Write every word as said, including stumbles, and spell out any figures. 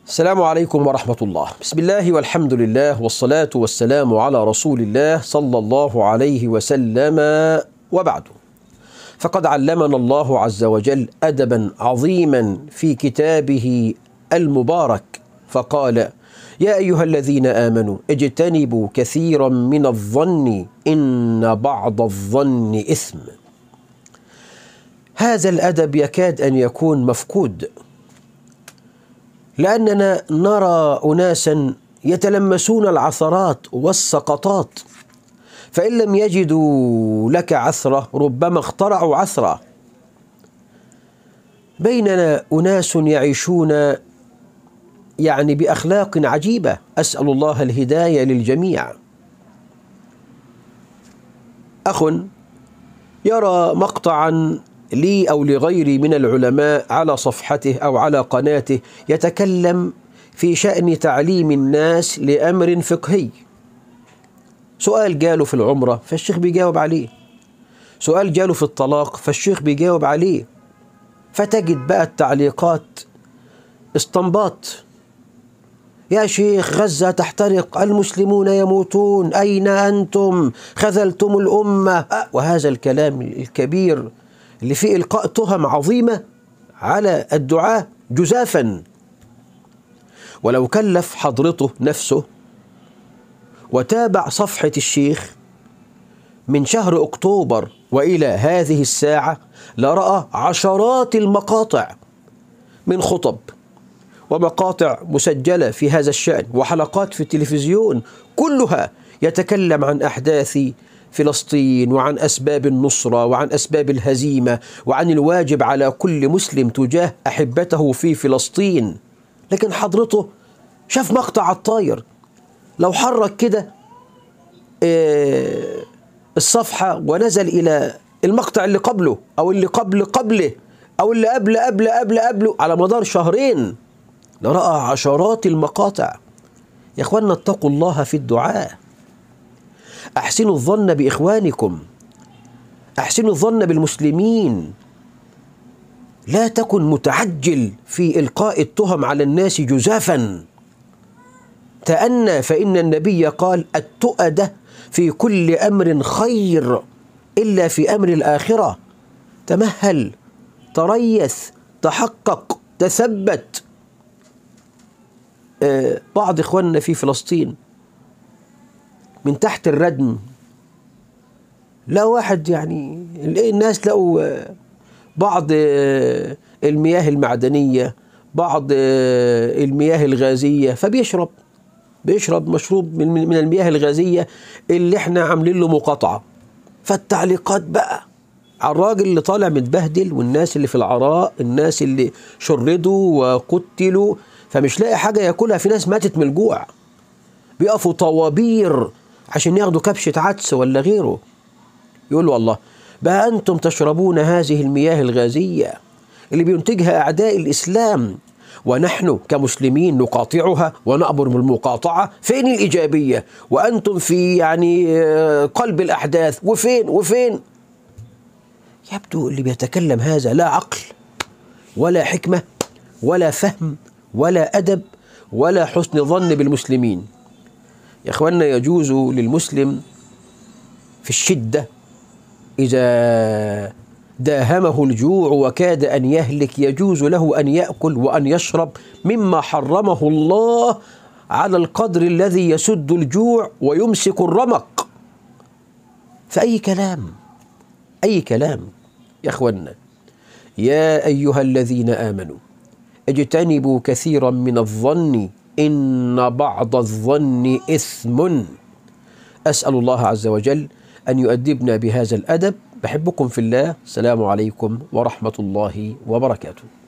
السلام عليكم ورحمة الله. بسم الله والحمد لله والصلاة والسلام على رسول الله صلى الله عليه وسلم، وبعد. فقد علمنا الله عز وجل أدبا عظيما في كتابه المبارك، فقال: يا أيها الذين آمنوا اجتنبوا كثيرا من الظن إن بعض الظن إثم. هذا الأدب يكاد أن يكون مفقود، لأننا نرى أناسا يتلمسون العثرات والسقطات، فإن لم يجدوا لك عثرة ربما اخترعوا عثرة. بيننا أناس يعيشون يعني بأخلاق عجيبة، أسأل الله الهداية للجميع. أخ يرى مقطعا لي أو لغيري من العلماء على صفحته أو على قناته يتكلم في شأن تعليم الناس لأمر فقهي. سؤال جاله في العمرة فالشيخ بيجاوب عليه، سؤال جاله في الطلاق فالشيخ بيجاوب عليه، فتجد بقى التعليقات استنباط: يا شيخ غزة تحترق، المسلمون يموتون، أين أنتم؟ خذلتم الأمة. وهذا الكلام الكبير اللي فيه إلقاء تهم عظيمة على الدعاة جزافا. ولو كلف حضرته نفسه وتابع صفحة الشيخ من شهر أكتوبر وإلى هذه الساعة لرأى عشرات المقاطع من خطب ومقاطع مسجلة في هذا الشأن وحلقات في التلفزيون، كلها يتكلم عن أحداث فلسطين وعن أسباب النصرة وعن أسباب الهزيمة وعن الواجب على كل مسلم تجاه أحبته في فلسطين. لكن حضرته شاف مقطع على الطاير، لو حرك كده الصفحة ونزل إلى المقطع اللي قبله أو اللي قبل قبله أو اللي قبل قبل قبل قبله على مدار شهرين لرأى عشرات المقاطع. يا إخواننا اتقوا الله في الدعاء، أحسنوا الظن بإخوانكم، أحسنوا الظن بالمسلمين، لا تكن متعجل في إلقاء التهم على الناس جزافا. تأنى، فإن النبي قال: التؤدة في كل أمر خير إلا في أمر الآخرة. تمهل، تريث، تحقق، تثبت. آه بعض إخواننا في فلسطين من تحت الردم، لا واحد يعني الناس لقوا بعض المياه المعدنية، بعض المياه الغازية، فبيشرب بيشرب مشروب من من المياه الغازية اللي احنا عاملين له مقاطعة. فالتعليقات بقى على الراجل اللي طالع متبهدل والناس اللي في العراء، الناس اللي شردوا وقتلوا فمش لاقي حاجة ياكلها، في ناس ماتت من الجوع بيقفوا طوابير عشان ياخدوا كبشة عدس ولا غيره. يقولوا: الله بقى أنتم تشربون هذه المياه الغازية اللي بينتجها أعداء الإسلام ونحن كمسلمين نقاطعها ونأمر بالمقاطعة، فين الإيجابية؟ وأنتم في يعني قلب الأحداث، وفين وفين؟ يبدو اللي بيتكلم هذا لا عقل ولا حكمة ولا فهم ولا أدب ولا حسن ظن بالمسلمين. يا إخواننا يجوز للمسلم في الشدة إذا داهمه الجوع وكاد أن يهلك، يجوز له أن يأكل وأن يشرب مما حرمه الله على القدر الذي يسد الجوع ويمسك الرمق. فأي كلام، أي كلام. يا إخواننا، يا أيها الذين آمنوا اجتنبوا كثيرا من الظن إن بعض الظن إثم. أسأل الله عز وجل أن يؤدبنا بهذا الأدب. بحبكم في الله. السلام عليكم ورحمة الله وبركاته.